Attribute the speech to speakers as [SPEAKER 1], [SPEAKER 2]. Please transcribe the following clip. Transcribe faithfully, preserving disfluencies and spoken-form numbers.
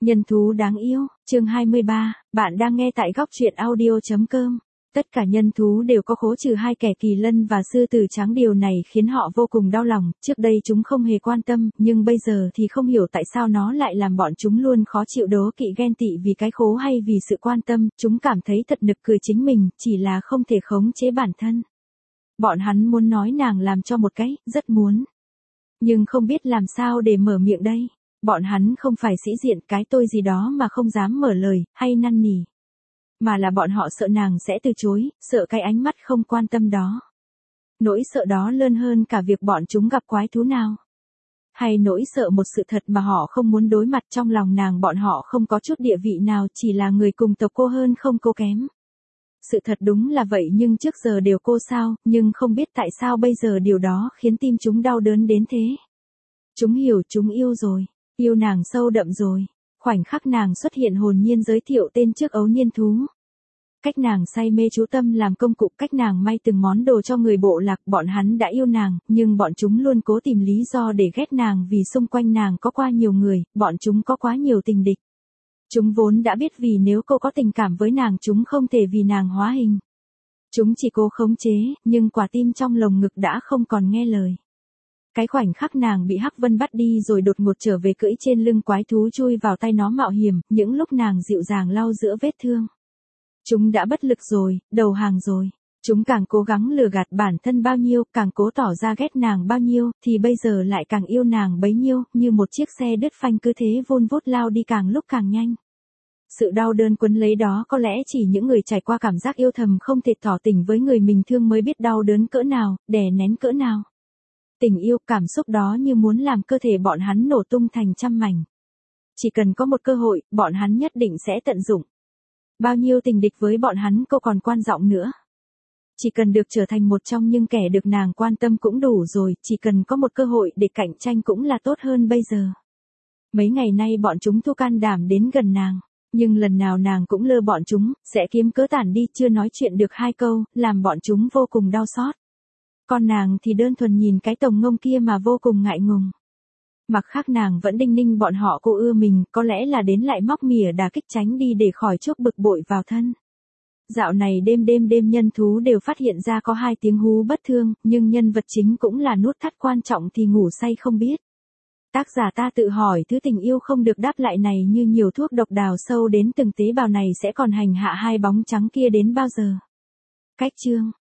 [SPEAKER 1] Nhân thú đáng yêu, chương hai mươi ba, bạn đang nghe tại góc truyện audio chấm com. Tất cả nhân thú đều có khố trừ hai kẻ kỳ lân và sư tử trắng, điều này khiến họ vô cùng đau lòng, trước đây chúng không hề quan tâm, nhưng bây giờ thì không hiểu tại sao nó lại làm bọn chúng luôn khó chịu, đố kỵ, ghen tị vì cái khố hay vì sự quan tâm, chúng cảm thấy thật nực cười chính mình, chỉ là không thể khống chế bản thân. Bọn hắn muốn nói nàng làm cho một cái, rất muốn. Nhưng không biết làm sao để mở miệng đây. Bọn hắn không phải sĩ diện cái tôi gì đó mà không dám mở lời, hay năn nỉ. Mà là bọn họ sợ nàng sẽ từ chối, sợ cái ánh mắt không quan tâm đó. Nỗi sợ đó lớn hơn cả việc bọn chúng gặp quái thú nào. Hay nỗi sợ một sự thật mà họ không muốn đối mặt, trong lòng nàng bọn họ không có chút địa vị nào, chỉ là người cùng tộc cô hơn không cô kém. Sự thật đúng là vậy, nhưng trước giờ đều cô sao, nhưng không biết tại sao bây giờ điều đó khiến tim chúng đau đớn đến thế. Chúng hiểu, chúng yêu rồi. Yêu nàng sâu đậm rồi. Khoảnh khắc nàng xuất hiện hồn nhiên giới thiệu tên trước ấu niên thú. Cách nàng say mê chú tâm làm công cụ, cách nàng may từng món đồ cho người bộ lạc, bọn hắn đã yêu nàng, nhưng bọn chúng luôn cố tìm lý do để ghét nàng vì xung quanh nàng có quá nhiều người, bọn chúng có quá nhiều tình địch. Chúng vốn đã biết vì nếu cô có tình cảm với nàng chúng không thể vì nàng hóa hình. Chúng chỉ cố khống chế, nhưng quả tim trong lồng ngực đã không còn nghe lời. Cái khoảnh khắc nàng bị Hắc Vân bắt đi rồi đột ngột trở về cưỡi trên lưng quái thú chui vào tay nó mạo hiểm, những lúc nàng dịu dàng lau giữa vết thương. Chúng đã bất lực rồi, đầu hàng rồi. Chúng càng cố gắng lừa gạt bản thân bao nhiêu, càng cố tỏ ra ghét nàng bao nhiêu, thì bây giờ lại càng yêu nàng bấy nhiêu, như một chiếc xe đứt phanh cứ thế vun vút lao đi càng lúc càng nhanh. Sự đau đớn quấn lấy đó có lẽ chỉ những người trải qua cảm giác yêu thầm không thể tỏ tình với người mình thương mới biết đau đớn cỡ nào, đè nén cỡ nào. Tình yêu, cảm xúc đó như muốn làm cơ thể bọn hắn nổ tung thành trăm mảnh. Chỉ cần có một cơ hội, bọn hắn nhất định sẽ tận dụng. Bao nhiêu tình địch với bọn hắn cô còn quan trọng nữa. Chỉ cần được trở thành một trong những kẻ được nàng quan tâm cũng đủ rồi, chỉ cần có một cơ hội để cạnh tranh cũng là tốt hơn bây giờ. Mấy ngày nay bọn chúng thu can đảm đến gần nàng, nhưng lần nào nàng cũng lơ bọn chúng, sẽ kiếm cớ tản đi, chưa nói chuyện được hai câu, làm bọn chúng vô cùng đau xót. Còn nàng thì đơn thuần nhìn cái tổng ngông kia mà vô cùng ngại ngùng. Mặc khác nàng vẫn đinh ninh bọn họ cô ưa mình, có lẽ là đến lại móc mỉa đả kích tránh đi để khỏi chuốc bực bội vào thân. Dạo này đêm đêm đêm nhân thú đều phát hiện ra có hai tiếng hú bất thương, nhưng nhân vật chính cũng là nút thắt quan trọng thì ngủ say không biết. Tác giả ta tự hỏi thứ tình yêu không được đáp lại này như nhiều thuốc độc đào sâu đến từng tế bào này sẽ còn hành hạ hai bóng trắng kia đến bao giờ. Cách chương